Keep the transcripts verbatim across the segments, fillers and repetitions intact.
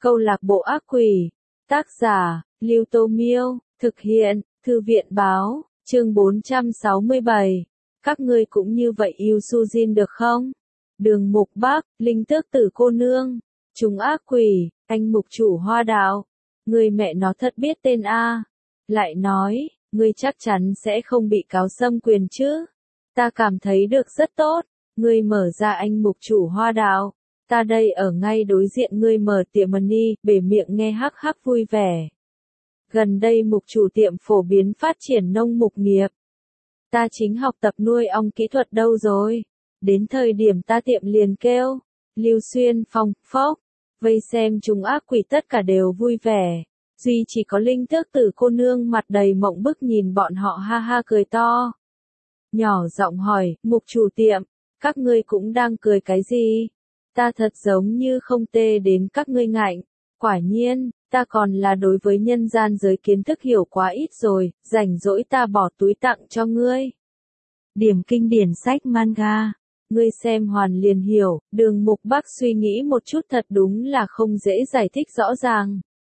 Câu lạc bộ ác quỷ. Tác giả, Lưu Tô Miêu. Thực hiện, Thư viện Báo. Chương bốn trăm sáu mươi bảy. Các ngươi cũng như vậy yêu Sujin được không? Đường Mục Bác, Linh Tước Tử cô nương. Chúng ác quỷ, anh mục chủ Hoa Đạo. Người mẹ nó thật biết tên A. Lại nói, ngươi chắc chắn sẽ không bị cáo xâm quyền chứ. Ta cảm thấy được rất tốt. Ngươi mở ra anh mục chủ Hoa Đạo. Ta đây ở ngay đối diện ngươi mở tiệm money, bể miệng nghe hắc hắc vui vẻ. Gần đây mục chủ tiệm phổ biến phát triển nông mục nghiệp. Ta chính học tập nuôi ong kỹ thuật đâu rồi. Đến thời điểm ta tiệm liền kêu. Lưu Xuyên Phong, phốc. Vây xem chúng ác quỷ tất cả đều vui vẻ. Duy chỉ có Linh Tước Tử cô nương mặt đầy mộng bức nhìn bọn họ ha ha cười to. Nhỏ giọng hỏi, mục chủ tiệm, các ngươi cũng đang cười cái gì? Ta thật giống như không tê đến các ngươi ngạnh. Quả nhiên, ta còn là đối với nhân gian giới kiến thức hiểu quá ít rồi, rảnh rỗi ta bỏ túi tặng cho ngươi. Điểm kinh điển sách manga. Ngươi xem hoàn liền hiểu, Đường Mục Bác suy nghĩ một chút thật đúng là không dễ giải thích rõ ràng.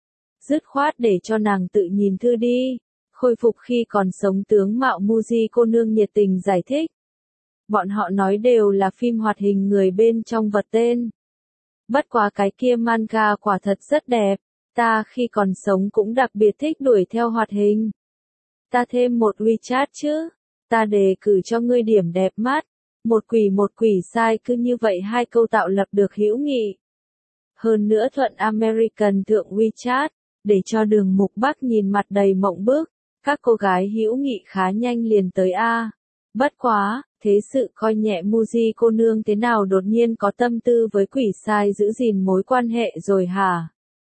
Dứt khoát để cho nàng tự nhìn thư đi. Khôi phục khi còn sống tướng mạo Muji cô nương nhiệt tình giải thích. Bọn họ nói đều là phim hoạt hình người bên trong vật tên. Bất quá cái kia manga quả thật rất đẹp. Ta khi còn sống cũng đặc biệt thích đuổi theo hoạt hình. Ta thêm một WeChat chứ. Ta đề cử cho ngươi điểm đẹp mắt. Một quỷ một quỷ sai cứ như vậy hai câu tạo lập được hữu nghị. Hơn nữa thuận American thượng WeChat, để cho Đường Mục Bác nhìn mặt đầy mộng bức. Các cô gái hữu nghị khá nhanh liền tới A. Bất quá, thế sự coi nhẹ Muji cô nương thế nào đột nhiên có tâm tư với quỷ sai giữ gìn mối quan hệ rồi hả?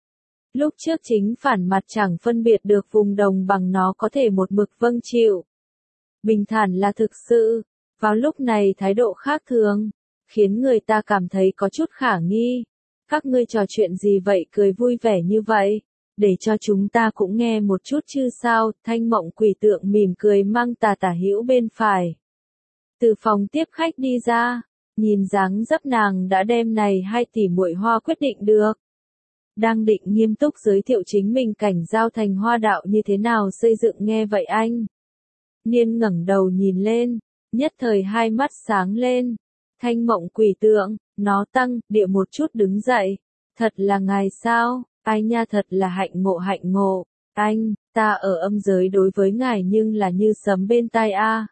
Lúc trước chính phản mặt chẳng phân biệt được vùng đồng bằng nó có thể một mực vâng chịu. Bình thản là thực sự, vào lúc này thái độ khác thường, khiến người ta cảm thấy có chút khả nghi. Các ngươi trò chuyện gì vậy cười vui vẻ như vậy? Để cho chúng ta cũng nghe một chút chứ sao, Thanh Mộng quỷ tượng mỉm cười mang tà tả hữu bên phải. Từ phòng tiếp khách đi ra, nhìn dáng dấp nàng đã đem này hai tỷ muội Hoa quyết định được. Đang định nghiêm túc giới thiệu chính mình cảnh giao thành Hoa đạo như thế nào xây dựng nghe vậy anh. Niên ngẩng đầu nhìn lên, nhất thời hai mắt sáng lên. Thanh Mộng quỷ tượng, nó tăng, địa một chút đứng dậy. Thật là ngài sao? Ai nha thật là hạnh ngộ hạnh ngộ. Anh, ta ở âm giới đối với ngài nhưng là như sấm bên tai a.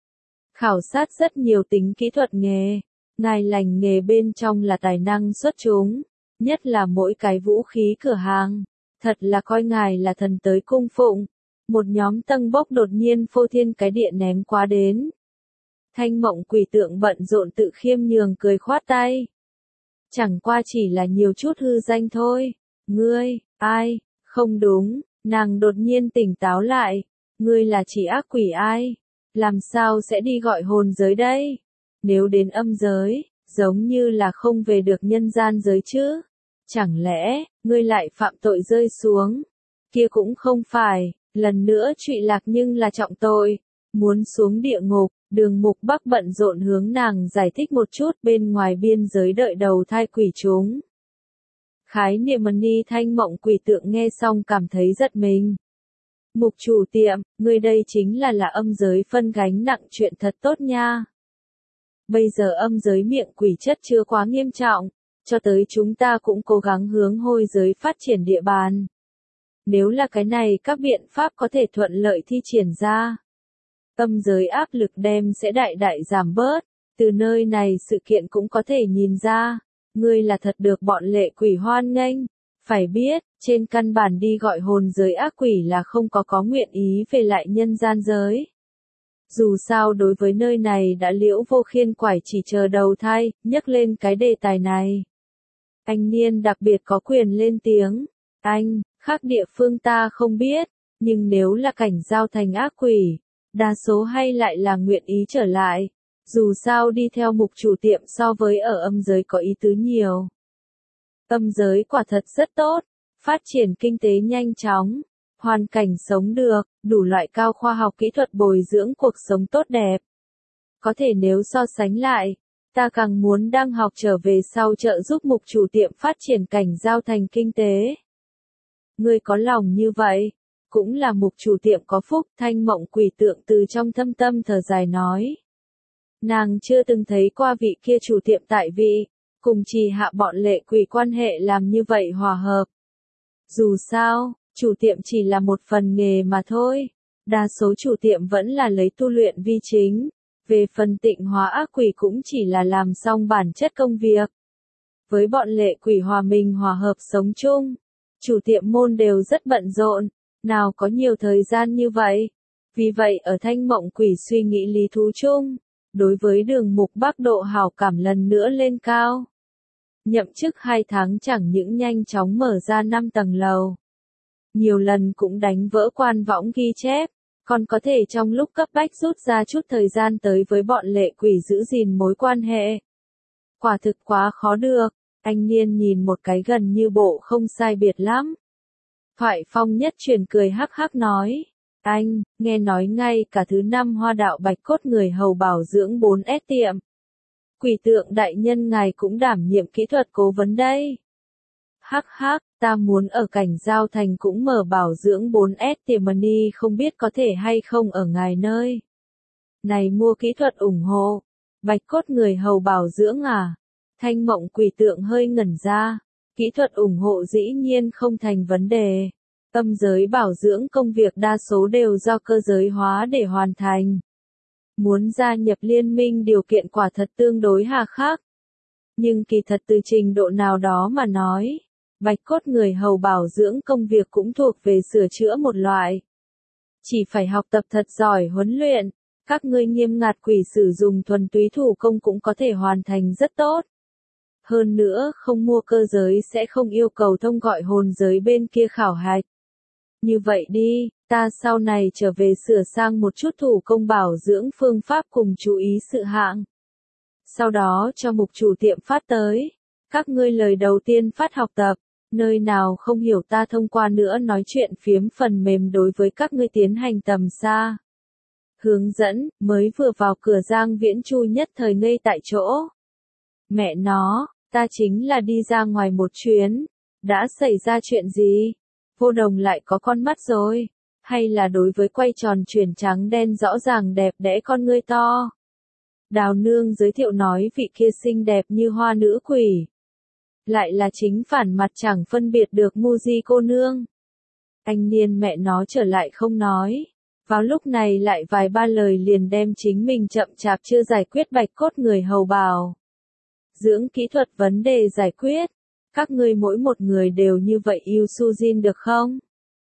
Khảo sát rất nhiều tính kỹ thuật nghề. Ngài lành nghề bên trong là tài năng xuất chúng. Nhất là mỗi cái vũ khí cửa hàng. Thật là coi ngài là thần tới cung phụng. Một nhóm tân bốc đột nhiên phô thiên cái địa ném quá đến. Thanh Mộng quỷ tượng bận rộn tự khiêm nhường cười khoát tay. Chẳng qua chỉ là nhiều chút hư danh thôi. Ngươi, ai, không đúng, nàng đột nhiên tỉnh táo lại. Ngươi là chỉ ác quỷ ai? Làm sao sẽ đi gọi hồn giới đây? Nếu đến âm giới, giống như là không về được nhân gian giới chứ? Chẳng lẽ, ngươi lại phạm tội rơi xuống? Kia cũng không phải, lần nữa trụy lạc nhưng là trọng tội. Muốn xuống địa ngục, Đường Mục Bác bận rộn hướng nàng giải thích một chút bên ngoài biên giới đợi đầu thai quỷ chúng. Khái niệm money Thanh Mộng quỷ tượng nghe xong cảm thấy giật mình. Mục chủ tiệm, người đây chính là là âm giới phân gánh nặng chuyện thật tốt nha. Bây giờ âm giới miệng quỷ chất chưa quá nghiêm trọng, cho tới chúng ta cũng cố gắng hướng hôi giới phát triển địa bàn. Nếu là cái này các biện pháp có thể thuận lợi thi triển ra. Âm giới áp lực đem sẽ đại đại giảm bớt, từ nơi này sự kiện cũng có thể nhìn ra. Ngươi là thật được bọn lệ quỷ hoan nghênh. Phải biết, trên căn bản đi gọi hồn giới ác quỷ là không có có nguyện ý về lại nhân gian giới. Dù sao đối với nơi này đã Liễu Vô Khiên quải chỉ chờ đầu thai, nhắc lên cái đề tài này. Anh Niên đặc biệt có quyền lên tiếng. Anh, khác địa phương ta không biết, nhưng nếu là cảnh giao thành ác quỷ, đa số hay lại là nguyện ý trở lại. Dù sao đi theo mục chủ tiệm so với ở âm giới có ý tứ nhiều. Âm giới quả thật rất tốt, phát triển kinh tế nhanh chóng, hoàn cảnh sống được, đủ loại cao khoa học kỹ thuật bồi dưỡng cuộc sống tốt đẹp. Có thể nếu so sánh lại, Ta càng muốn đang học trở về sau trợ giúp mục chủ tiệm phát triển cảnh giao thành kinh tế. Ngươi có lòng như vậy, cũng là mục chủ tiệm có phúc. Thanh Mộng Quỷ Tượng từ trong thâm tâm thở dài nói. Nàng chưa từng thấy qua vị kia chủ tiệm tại vị, cùng Trì Hạ bọn lệ quỷ quan hệ làm như vậy hòa hợp. Dù sao, chủ tiệm chỉ là một phần nghề mà thôi, đa số chủ tiệm vẫn là lấy tu luyện vi chính, về phần tịnh hóa ác quỷ cũng chỉ là làm xong bản chất công việc. Với bọn lệ quỷ hòa mình hòa hợp sống chung, chủ tiệm môn đều rất bận rộn, nào có nhiều thời gian như vậy. Vì vậy ở Thanh Mộng Quỷ suy nghĩ lý thú chung, đối với Đường Mục Bắc độ hảo cảm lần nữa lên cao. Nhậm chức hai tháng chẳng những nhanh chóng mở ra năm tầng lầu. Nhiều lần cũng đánh vỡ quan võng ghi chép, còn có thể trong lúc cấp bách rút ra chút thời gian tới với bọn lệ quỷ giữ gìn mối quan hệ. Quả thực quá khó được, anh Niên nhìn một cái gần như bộ không sai biệt lắm. Thoại Phong nhất truyền cười hắc hắc nói, anh, nghe nói ngay cả thứ năm hoa đạo bạch cốt người hầu bảo dưỡng bốn S tiệm. Quỷ Tượng đại nhân ngài cũng đảm nhiệm kỹ thuật cố vấn đây. Hắc hắc, ta muốn ở cảnh giao thành cũng mở bảo dưỡng bốn S tiệm money không biết có thể hay không ở ngài nơi. Này mua kỹ thuật ủng hộ, bạch cốt người hầu bảo dưỡng à? Thanh Mộng Quỷ Tượng hơi ngẩn ra, kỹ thuật ủng hộ dĩ nhiên không thành vấn đề. Âm giới bảo dưỡng công việc đa số đều do cơ giới hóa để hoàn thành. Muốn gia nhập liên minh điều kiện quả thật tương đối hà khắc. Nhưng kỳ thật từ trình độ nào đó mà nói, bạch cốt người hầu bảo dưỡng công việc cũng thuộc về sửa chữa một loại. Chỉ phải học tập thật giỏi huấn luyện, các ngươi nghiêm ngặt quỷ sử dụng thuần túy thủ công cũng có thể hoàn thành rất tốt. Hơn nữa không mua cơ giới sẽ không yêu cầu thông gọi hồn giới bên kia khảo hạch. Như vậy đi, ta sau này trở về sửa sang một chút thủ công bảo dưỡng phương pháp cùng chú ý sự hạng. Sau đó cho mục chủ tiệm phát tới. Các ngươi lời đầu tiên phát học tập, nơi nào không hiểu ta thông qua nữa nói chuyện phiếm phần mềm đối với các ngươi tiến hành tầm xa. Hướng dẫn, mới vừa vào cửa Giang Viễn Chu nhất thời ngây tại chỗ. Mẹ nó, ta chính là đi ra ngoài một chuyến. Đã xảy ra chuyện gì? Vô Đồng lại có con mắt rồi, hay là đối với quay tròn chuyển trắng đen rõ ràng đẹp đẽ con ngươi to. Đào Nương giới thiệu nói vị kia xinh đẹp như hoa nữ quỷ. Lại là chính phản mặt chẳng phân biệt được Muji cô nương. Anh Niên mẹ nó trở lại không nói. Vào lúc này lại vài ba lời liền đem chính mình chậm chạp chưa giải quyết bạch cốt người hầu bảo. Dưỡng kỹ thuật vấn đề giải quyết. Các ngươi mỗi một người đều như vậy yêu Sujin được không?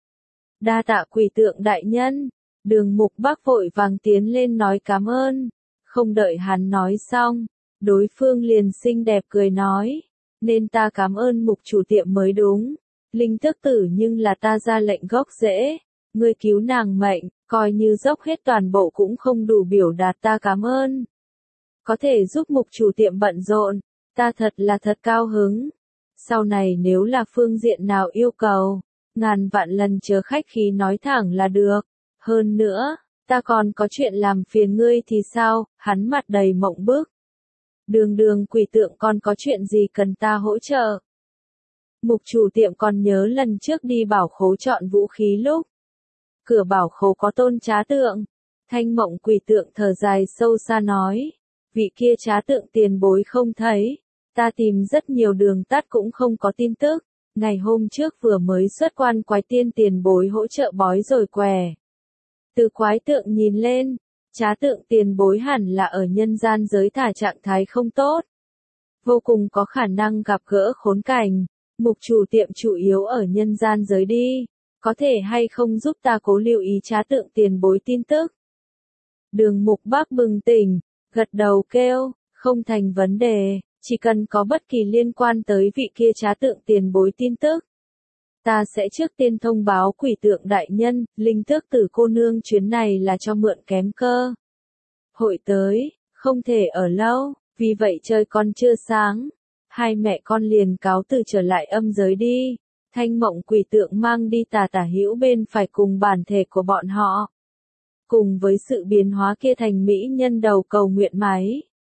Đa tạ Quỷ Tượng đại nhân. Đường Mục Bắc vội vàng tiến lên nói cảm ơn. Không đợi hắn nói xong, đối phương liền xinh đẹp cười nói. Nên ta cảm ơn mục chủ tiệm mới đúng. Linh Tức Tử nhưng là ta ra lệnh gốc rễ. Ngươi cứu nàng mệnh, coi như dốc hết toàn bộ cũng không đủ biểu đạt ta cảm ơn. Có thể giúp mục chủ tiệm bận rộn, ta thật là thật cao hứng. Sau này nếu là phương diện nào yêu cầu, ngàn vạn lần chớ khách khí nói thẳng là được. Hơn nữa, ta còn có chuyện làm phiền ngươi thì sao? Hắn mặt đầy mộng bức. Đường đường Quỷ Tượng còn có chuyện gì cần ta hỗ trợ? Mục chủ tiệm còn nhớ lần trước đi bảo khố chọn vũ khí lúc. Cửa bảo khố có Tôn Trá Tượng. Thanh Mộng Quỷ Tượng thở dài sâu xa nói. Vị kia Trá Tượng tiền bối không thấy. Ta tìm rất nhiều đường tắt cũng không có tin tức. Ngày hôm trước vừa mới xuất quan quái tiên tiền bối hỗ trợ bói rồi què. Từ quái tượng nhìn lên, Trá Tượng tiền bối hẳn là ở nhân gian giới thả trạng thái không tốt. Vô cùng có khả năng gặp gỡ khốn cảnh. Mục chủ tiệm chủ yếu ở nhân gian giới đi. Có thể hay không giúp ta cố lưu ý Trá Tượng tiền bối tin tức? Đường Mục Bắc bừng tỉnh, gật đầu kêu, không thành vấn đề. Chỉ cần có bất kỳ liên quan tới vị kia Trá Tượng tiền bối tin tức. Ta sẽ trước tiên thông báo Quỷ Tượng đại nhân, Linh Tước Tử cô nương chuyến này là cho mượn kém cơ. Hội tới, không thể ở lâu, vì vậy trời còn chưa sáng. Hai mẹ con liền cáo từ trở lại âm giới đi. Thanh Mộng Quỷ Tượng mang đi tà tả hữu bên phải cùng bản thể của bọn họ. Cùng với sự biến hóa kia thành mỹ nhân đầu cầu nguyện máy.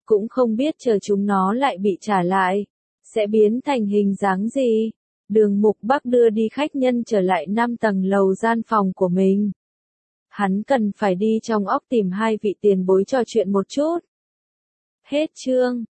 cũng không biết chờ chúng nó lại bị trả lại, sẽ biến thành hình dáng gì. Đường Mục Bắc đưa đi khách nhân trở lại năm tầng lầu gian phòng của mình. Hắn cần phải đi trong óc tìm hai vị tiền bối trò chuyện một chút. Hết chương.